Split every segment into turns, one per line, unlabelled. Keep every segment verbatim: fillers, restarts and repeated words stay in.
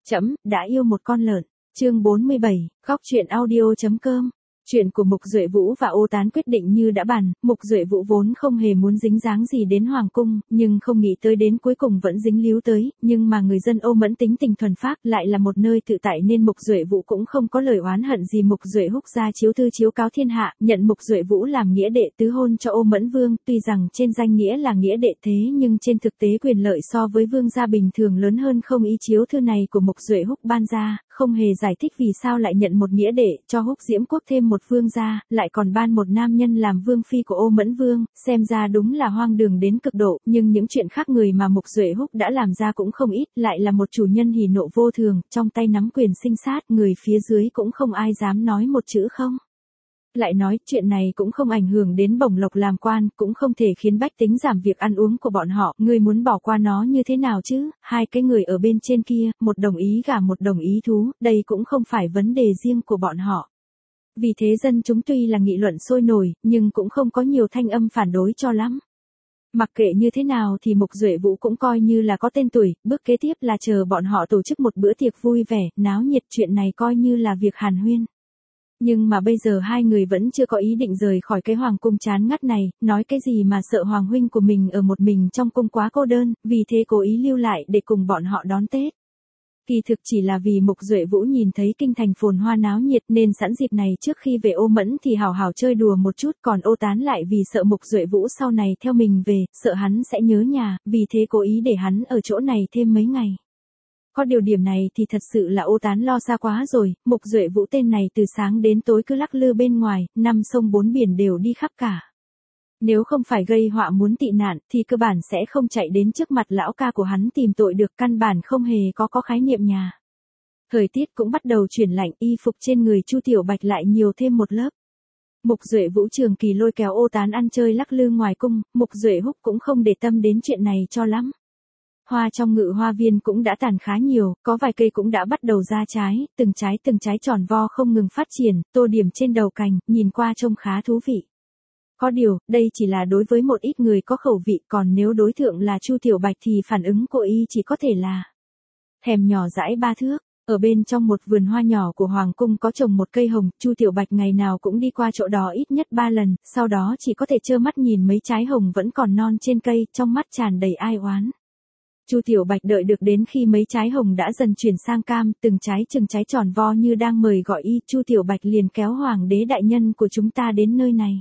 Trẫm đã yêu một con lợn. Chương bốn mươi bảy, góc truyện audio chấm com. Chuyện của Mục Duệ Vũ và Ô Tán quyết định như đã bàn, Mục Duệ Vũ vốn không hề muốn dính dáng gì đến Hoàng cung, nhưng không nghĩ tới đến cuối cùng vẫn dính líu tới, nhưng mà người dân Ô Mẫn tính tình thuần phác lại là một nơi tự tại nên Mục Duệ Vũ cũng không có lời oán hận gì. Mục Duệ Húc ra chiếu thư chiếu cáo thiên hạ, nhận Mục Duệ Vũ làm nghĩa đệ tứ hôn cho Ô Mẫn Vương, tuy rằng trên danh nghĩa là nghĩa đệ thế nhưng trên thực tế quyền lợi so với vương gia bình thường lớn hơn không. Ý chiếu thư này của Mục Duệ Húc ban ra, không hề giải thích vì sao lại nhận một nghĩa đệ, cho Húc Diễm Quốc thêm một vương gia, lại còn ban một nam nhân làm vương phi của Ô Mẫn Vương, xem ra đúng là hoang đường đến cực độ, nhưng những chuyện khác người mà Mục Duệ Húc đã làm ra cũng không ít, lại là một chủ nhân hỉ nộ vô thường, trong tay nắm quyền sinh sát, người phía dưới cũng không ai dám nói một chữ không. Lại nói, chuyện này cũng không ảnh hưởng đến bổng lộc làm quan, cũng không thể khiến bách tính giảm việc ăn uống của bọn họ, ngươi muốn bỏ qua nó như thế nào chứ, hai cái người ở bên trên kia, một đồng ý gả một đồng ý thú, đây cũng không phải vấn đề riêng của bọn họ. Vì thế dân chúng tuy là nghị luận sôi nổi, nhưng cũng không có nhiều thanh âm phản đối cho lắm. Mặc kệ như thế nào thì Mục Duệ Vũ cũng coi như là có tên tuổi, bước kế tiếp là chờ bọn họ tổ chức một bữa tiệc vui vẻ, náo nhiệt, chuyện này coi như là việc hàn huyên. Nhưng mà bây giờ hai người vẫn chưa có ý định rời khỏi cái hoàng cung chán ngắt này, nói cái gì mà sợ hoàng huynh của mình ở một mình trong cung quá cô đơn, vì thế cố ý lưu lại để cùng bọn họ đón Tết. Kỳ thực chỉ là vì Mục Duệ Vũ nhìn thấy kinh thành phồn hoa náo nhiệt nên sẵn dịp này trước khi về Ô Mẫn thì hào hào chơi đùa một chút, còn Ô Tán lại vì sợ Mục Duệ Vũ sau này theo mình về, sợ hắn sẽ nhớ nhà, vì thế cố ý để hắn ở chỗ này thêm mấy ngày. Có điều điểm này thì thật sự là Ô Tán lo xa quá rồi, Mục Duệ Vũ tên này từ sáng đến tối cứ lắc lư bên ngoài, năm sông bốn biển đều đi khắp cả. Nếu không phải gây họa muốn tị nạn thì cơ bản sẽ không chạy đến trước mặt lão ca của hắn tìm tội được, căn bản không hề có có khái niệm nhà. Thời tiết cũng bắt đầu chuyển lạnh, y phục trên người Chu Tiểu Bạch lại nhiều thêm một lớp. Mục Duệ Vũ trường kỳ lôi kéo Ô Tán ăn chơi lắc lư ngoài cung, Mục Duệ Húc cũng không để tâm đến chuyện này cho lắm. Hoa trong ngự hoa viên cũng đã tàn khá nhiều, có vài cây cũng đã bắt đầu ra trái, từng trái từng trái tròn vo không ngừng phát triển, tô điểm trên đầu cành, nhìn qua trông khá thú vị. Có điều, đây chỉ là đối với một ít người có khẩu vị, còn nếu đối tượng là Chu Tiểu Bạch thì phản ứng của y chỉ có thể là thèm nhỏ dãi ba thước. Ở bên trong một vườn hoa nhỏ của Hoàng cung có trồng một cây hồng, Chu Tiểu Bạch ngày nào cũng đi qua chỗ đó ít nhất ba lần, sau đó chỉ có thể trơ mắt nhìn mấy trái hồng vẫn còn non trên cây, trong mắt tràn đầy ai oán. Chu Tiểu Bạch đợi được đến khi mấy trái hồng đã dần chuyển sang cam, từng trái chừng trái tròn vo như đang mời gọi y, Chu Tiểu Bạch liền kéo Hoàng đế đại nhân của chúng ta đến nơi này.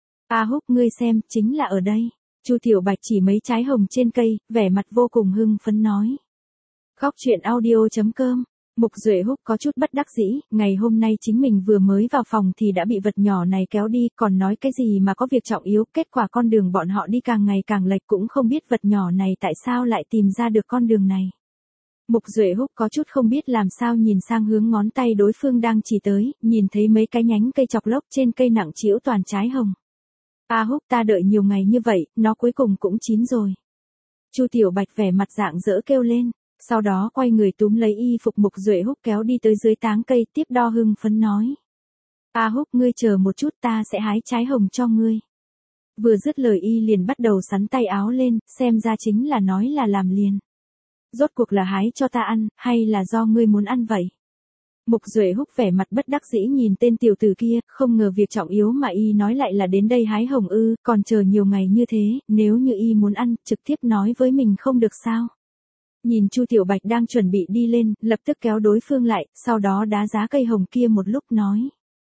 A Húc ngươi xem, chính là ở đây. Chu Tiểu Bạch chỉ mấy trái hồng trên cây, vẻ mặt vô cùng hưng phấn nói. Góc truyện audio chấm com. Mục Duệ Húc có chút bất đắc dĩ, ngày hôm nay chính mình vừa mới vào phòng thì đã bị vật nhỏ này kéo đi, còn nói cái gì mà có việc trọng yếu, kết quả con đường bọn họ đi càng ngày càng lệch, cũng không biết vật nhỏ này tại sao lại tìm ra được con đường này. Mục Duệ Húc có chút không biết làm sao, nhìn sang hướng ngón tay đối phương đang chỉ tới, nhìn thấy mấy cái nhánh cây chọc lốc trên cây nặng trĩu toàn trái hồng. A Húc, ta đợi nhiều ngày như vậy, nó cuối cùng cũng chín rồi. Chu Tiểu Bạch vẻ mặt rạng rỡ kêu lên, sau đó quay người túm lấy y phục Mục Duệ Húc kéo đi tới dưới táng cây, tiếp đo hưng phấn nói. A Húc, ngươi chờ một chút, ta sẽ hái trái hồng cho ngươi. Vừa dứt lời y liền bắt đầu sắn tay áo lên, xem ra chính là nói là làm liền. Rốt cuộc là hái cho ta ăn, hay là do ngươi muốn ăn vậy? Mục Duệ Húc vẻ mặt bất đắc dĩ nhìn tên tiểu tử kia, không ngờ việc trọng yếu mà y nói lại là đến đây hái hồng ư, còn chờ nhiều ngày như thế, nếu như y muốn ăn, trực tiếp nói với mình không được sao? Nhìn Chu Tiểu Bạch đang chuẩn bị đi lên, lập tức kéo đối phương lại, sau đó đá giá cây hồng kia một lúc nói.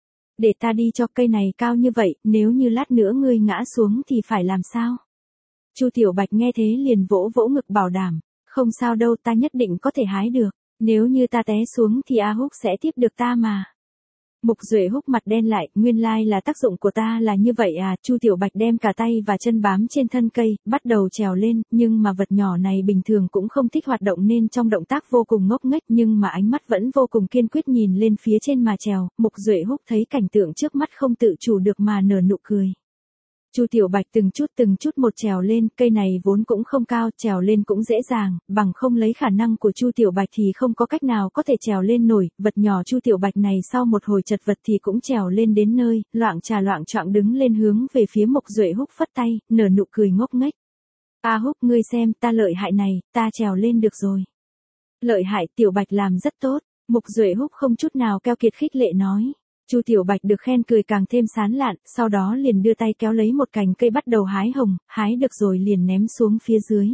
Để ta đi cho, cây này cao như vậy, nếu như lát nữa ngươi ngã xuống thì phải làm sao? Chu Tiểu Bạch nghe thế liền vỗ vỗ ngực bảo đảm, không sao đâu, ta nhất định có thể hái được. Nếu như ta té xuống thì A Húc sẽ tiếp được ta mà. Mục Duệ Húc mặt đen lại, nguyên lai là tác dụng của ta là như vậy à. Chu Tiểu Bạch đem cả tay và chân bám trên thân cây, bắt đầu trèo lên, nhưng mà vật nhỏ này bình thường cũng không thích hoạt động nên trong động tác vô cùng ngốc nghếch, nhưng mà ánh mắt vẫn vô cùng kiên quyết nhìn lên phía trên mà trèo. Mục Duệ Húc thấy cảnh tượng trước mắt không tự chủ được mà nở nụ cười. Chu Tiểu Bạch từng chút từng chút một trèo lên, cây này vốn cũng không cao, trèo lên cũng dễ dàng, bằng không lấy khả năng của Chu Tiểu Bạch thì không có cách nào có thể trèo lên nổi, vật nhỏ Chu Tiểu Bạch này sau một hồi chật vật thì cũng trèo lên đến nơi, loạng trà loạng choạng đứng lên hướng về phía Mục Duệ Húc phất tay, nở nụ cười ngốc nghếch. A Húc, ngươi xem, ta lợi hại này, ta trèo lên được rồi. Lợi hại, Tiểu Bạch làm rất tốt. Mục Duệ Húc không chút nào keo kiệt khích lệ nói. Chu Tiểu Bạch được khen cười càng thêm sán lạn, sau đó liền đưa tay kéo lấy một cành cây bắt đầu hái hồng, hái được rồi liền ném xuống phía dưới.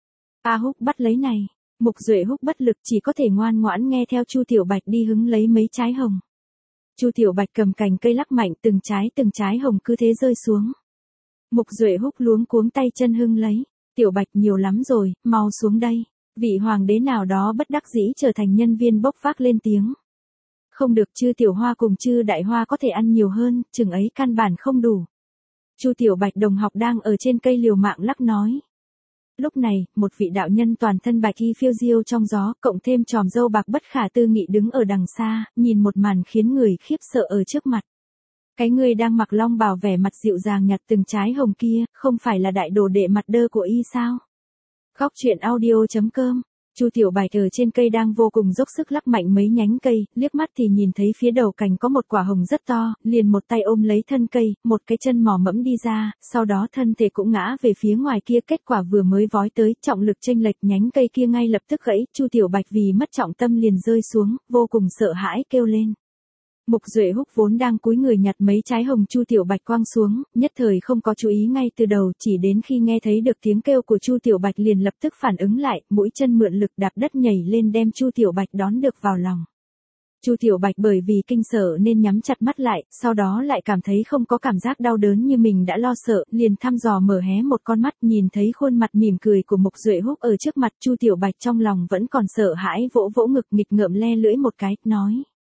A Húc bắt lấy này. Mục Duệ Húc bất lực chỉ có thể ngoan ngoãn nghe theo Chu Tiểu Bạch đi hứng lấy mấy trái hồng. Chu Tiểu Bạch cầm cành cây lắc mạnh từng trái từng trái hồng cứ thế rơi xuống. Mục Duệ Húc luống cuống tay chân hưng lấy. Tiểu Bạch nhiều lắm rồi, mau xuống đây. Vị hoàng đế nào đó bất đắc dĩ trở thành nhân viên bốc vác lên tiếng. Không được, Chư Tiểu Hoa cùng Chư Đại Hoa có thể ăn nhiều hơn, chừng ấy căn bản không đủ. Chu Tiểu Bạch đồng học đang ở trên cây liều mạng lắc nói. Lúc này, một vị đạo nhân toàn thân bạch y phiêu diêu trong gió, cộng thêm tròm râu bạc bất khả tư nghị đứng ở đằng xa, nhìn một màn khiến người khiếp sợ ở trước mặt. Cái người đang mặc long bào vẻ mặt dịu dàng nhặt từng trái hồng kia, không phải là đại đồ đệ mặt đơ của y sao? Góc truyện audio chấm com. Chu Tiểu Bạch ở trên cây đang vô cùng dốc sức lắc mạnh mấy nhánh cây, liếc mắt thì nhìn thấy phía đầu cành có một quả hồng rất to, liền một tay ôm lấy thân cây, một cái chân mò mẫm đi ra, sau đó thân thể cũng ngã về phía ngoài kia, kết quả vừa mới vói tới, trọng lực chênh lệch nhánh cây kia ngay lập tức gãy, Chu Tiểu Bạch vì mất trọng tâm liền rơi xuống, vô cùng sợ hãi kêu lên. Mục Duệ Húc vốn đang cúi người nhặt mấy trái hồng Chu Tiểu Bạch quăng xuống, nhất thời không có chú ý ngay từ đầu, chỉ đến khi nghe thấy được tiếng kêu của Chu Tiểu Bạch liền lập tức phản ứng lại, mũi chân mượn lực đạp đất nhảy lên đem Chu Tiểu Bạch đón được vào lòng. Chu Tiểu Bạch bởi vì kinh sợ nên nhắm chặt mắt lại, sau đó lại cảm thấy không có cảm giác đau đớn như mình đã lo sợ, liền thăm dò mở hé một con mắt, nhìn thấy khuôn mặt mỉm cười của Mục Duệ Húc ở trước mặt, Chu Tiểu Bạch trong lòng vẫn còn sợ hãi, vỗ vỗ ngực nghịch ngợm le lưỡi một cái, nói.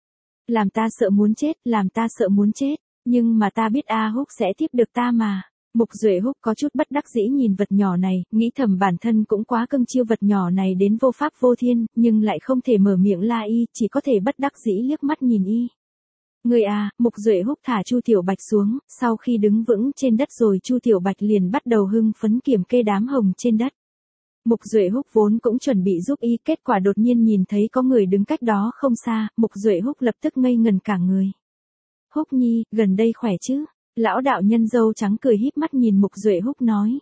Làm ta sợ muốn chết, làm ta sợ muốn chết, nhưng mà ta biết A Húc sẽ tiếp được ta mà. Mục Duệ Húc có chút bất đắc dĩ nhìn vật nhỏ này, nghĩ thầm bản thân cũng quá cưng chiêu vật nhỏ này đến vô pháp vô thiên, nhưng lại không thể mở miệng la y, chỉ có thể bất đắc dĩ liếc mắt nhìn y. Người à, Mục Duệ Húc thả Chu Tiểu Bạch xuống, sau khi đứng vững trên đất rồi Chu Tiểu Bạch liền bắt đầu hưng phấn kiểm kê đám hồng trên đất. Mục Duệ Húc vốn cũng chuẩn bị giúp y, kết quả đột nhiên nhìn thấy có người đứng cách đó không xa, Mục Duệ Húc lập tức ngây ngần cả người. Húc Nhi, gần đây khỏe chứ? Lão đạo nhân râu trắng cười híp mắt nhìn Mục Duệ Húc nói.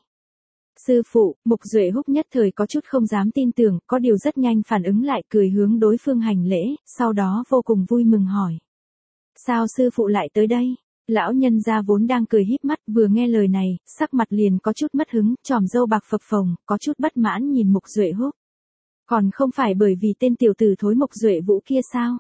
Sư phụ, Mục Duệ Húc nhất thời có chút không dám tin tưởng, có điều rất nhanh phản ứng lại cười hướng đối phương hành lễ, sau đó vô cùng vui mừng hỏi. Sao sư phụ lại tới đây? Lão nhân gia vốn đang cười híp mắt, vừa nghe lời này, sắc mặt liền có chút mất hứng, tròm râu bạc phập phồng, có chút bất mãn nhìn Mục Duệ Húc. Còn không phải bởi vì tên tiểu tử thối Mục Duệ Vũ kia sao?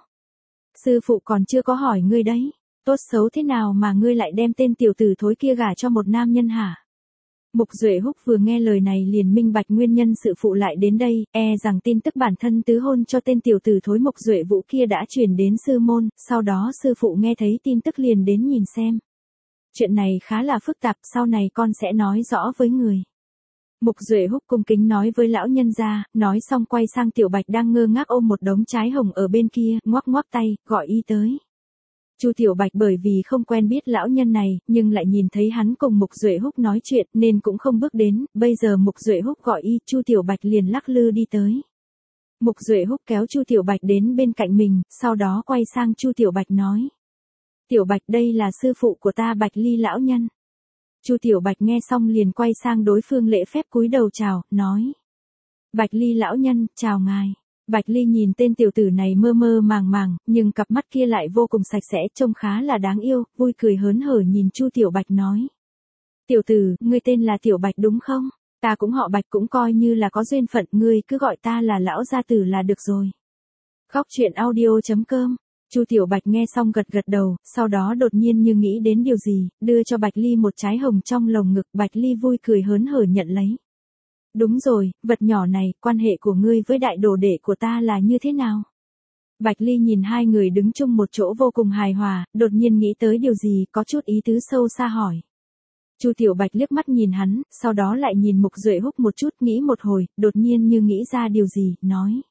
Sư phụ còn chưa có hỏi ngươi đấy, tốt xấu thế nào mà ngươi lại đem tên tiểu tử thối kia gả cho một nam nhân hả? Mục Duệ Húc vừa nghe lời này liền minh bạch nguyên nhân sự phụ lại đến đây, e rằng tin tức bản thân tứ hôn cho tên tiểu tử thối Mục Duệ Vũ kia đã truyền đến sư môn, sau đó sư phụ nghe thấy tin tức liền đến nhìn xem. Chuyện này khá là phức tạp, sau này con sẽ nói rõ với người. Mục Duệ Húc cung kính nói với lão nhân gia, nói xong quay sang Tiểu Bạch đang ngơ ngác ôm một đống trái hồng ở bên kia, ngoắc ngoắc tay, gọi y tới. Chu Tiểu Bạch bởi vì không quen biết lão nhân này, nhưng lại nhìn thấy hắn cùng Mục Duệ Húc nói chuyện nên cũng không bước đến, bây giờ Mục Duệ Húc gọi y, Chu Tiểu Bạch liền lắc lư đi tới. Mục Duệ Húc kéo Chu Tiểu Bạch đến bên cạnh mình, sau đó quay sang Chu Tiểu Bạch nói. Tiểu Bạch, đây là sư phụ của ta Bạch Ly lão nhân. Chu Tiểu Bạch nghe xong liền quay sang đối phương lễ phép cúi đầu chào, nói. Bạch Ly lão nhân, chào ngài. Bạch Ly nhìn tên tiểu tử này mơ mơ màng màng, nhưng cặp mắt kia lại vô cùng sạch sẽ, trông khá là đáng yêu, vui cười hớn hở nhìn Chu Tiểu Bạch nói. Tiểu tử, ngươi tên là Tiểu Bạch đúng không? Ta cũng họ Bạch, cũng coi như là có duyên phận, ngươi cứ gọi ta là lão gia tử là được rồi. Góc truyện audio chấm com. Chu Tiểu Bạch nghe xong gật gật đầu, sau đó đột nhiên như nghĩ đến điều gì, đưa cho Bạch Ly một trái hồng trong lồng ngực, Bạch Ly vui cười hớn hở nhận lấy. Đúng rồi, vật nhỏ này, quan hệ của ngươi với đại đồ đệ của ta là như thế nào? Bạch Ly nhìn hai người đứng chung một chỗ vô cùng hài hòa, đột nhiên nghĩ tới điều gì, có chút ý tứ sâu xa hỏi. Chu Tiểu Bạch liếc mắt nhìn hắn, sau đó lại nhìn Mục Duệ Húc một chút, nghĩ một hồi, đột nhiên như nghĩ ra điều gì, nói.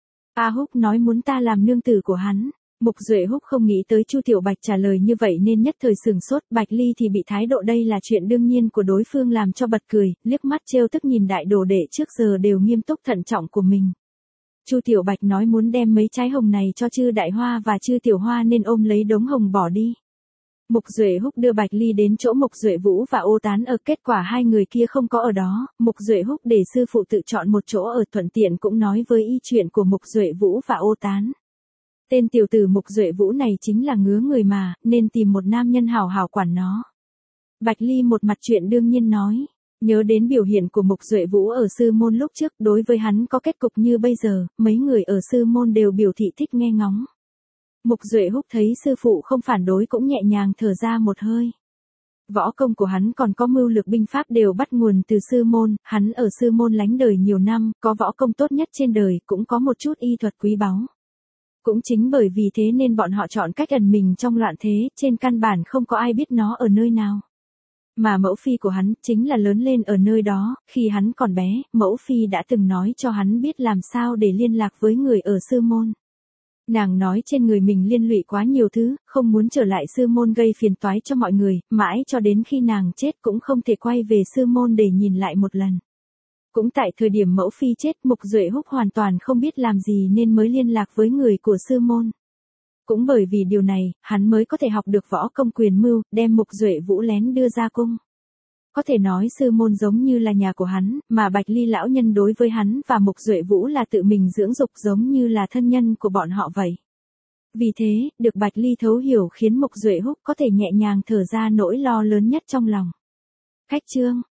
A Húc nói muốn ta làm nương tử của hắn. Mục Duệ Húc không nghĩ tới Chu Tiểu Bạch trả lời như vậy nên nhất thời sửng sốt, Bạch Ly thì bị thái độ đây là chuyện đương nhiên của đối phương làm cho bật cười, liếc mắt trêu tức nhìn đại đồ đệ trước giờ đều nghiêm túc thận trọng của mình. Chu Tiểu Bạch nói muốn đem mấy trái hồng này cho Chư Đại Hoa và Chư Tiểu Hoa nên ôm lấy đống hồng bỏ đi. Mục Duệ Húc đưa Bạch Ly đến chỗ Mục Duệ Vũ và Ô Tán ở, kết quả hai người kia không có ở đó, Mục Duệ Húc để sư phụ tự chọn một chỗ ở, thuận tiện cũng nói với y chuyện của Mục Duệ Vũ và Ô Tán. Tên tiểu tử Mục Duệ Vũ này chính là ngứa người mà, nên tìm một nam nhân hảo hảo quản nó. Bạch Ly một mặt chuyện đương nhiên nói, nhớ đến biểu hiện của Mục Duệ Vũ ở sư môn lúc trước, đối với hắn có kết cục như bây giờ, mấy người ở sư môn đều biểu thị thích nghe ngóng. Mục Duệ Húc thấy sư phụ không phản đối cũng nhẹ nhàng thở ra một hơi. Võ công của hắn còn có mưu lược binh pháp đều bắt nguồn từ sư môn, hắn ở sư môn lánh đời nhiều năm, có võ công tốt nhất trên đời, cũng có một chút y thuật quý báu. Cũng chính bởi vì thế nên bọn họ chọn cách ẩn mình trong loạn thế, trên căn bản không có ai biết nó ở nơi nào. Mà mẫu phi của hắn chính là lớn lên ở nơi đó, khi hắn còn bé, mẫu phi đã từng nói cho hắn biết làm sao để liên lạc với người ở sư môn. Nàng nói trên người mình liên lụy quá nhiều thứ, không muốn trở lại sư môn gây phiền toái cho mọi người, mãi cho đến khi nàng chết cũng không thể quay về sư môn để nhìn lại một lần. Cũng tại thời điểm mẫu phi chết, Mục Duệ Húc hoàn toàn không biết làm gì nên mới liên lạc với người của sư môn. Cũng bởi vì điều này, hắn mới có thể học được võ công quyền mưu, đem Mục Duệ Vũ lén đưa ra cung. Có thể nói sư môn giống như là nhà của hắn, mà Bạch Ly lão nhân đối với hắn và Mục Duệ Vũ là tự mình dưỡng dục giống như là thân nhân của bọn họ vậy. Vì thế, được Bạch Ly thấu hiểu khiến Mục Duệ Húc có thể nhẹ nhàng thở ra nỗi lo lớn nhất trong lòng. Khách chương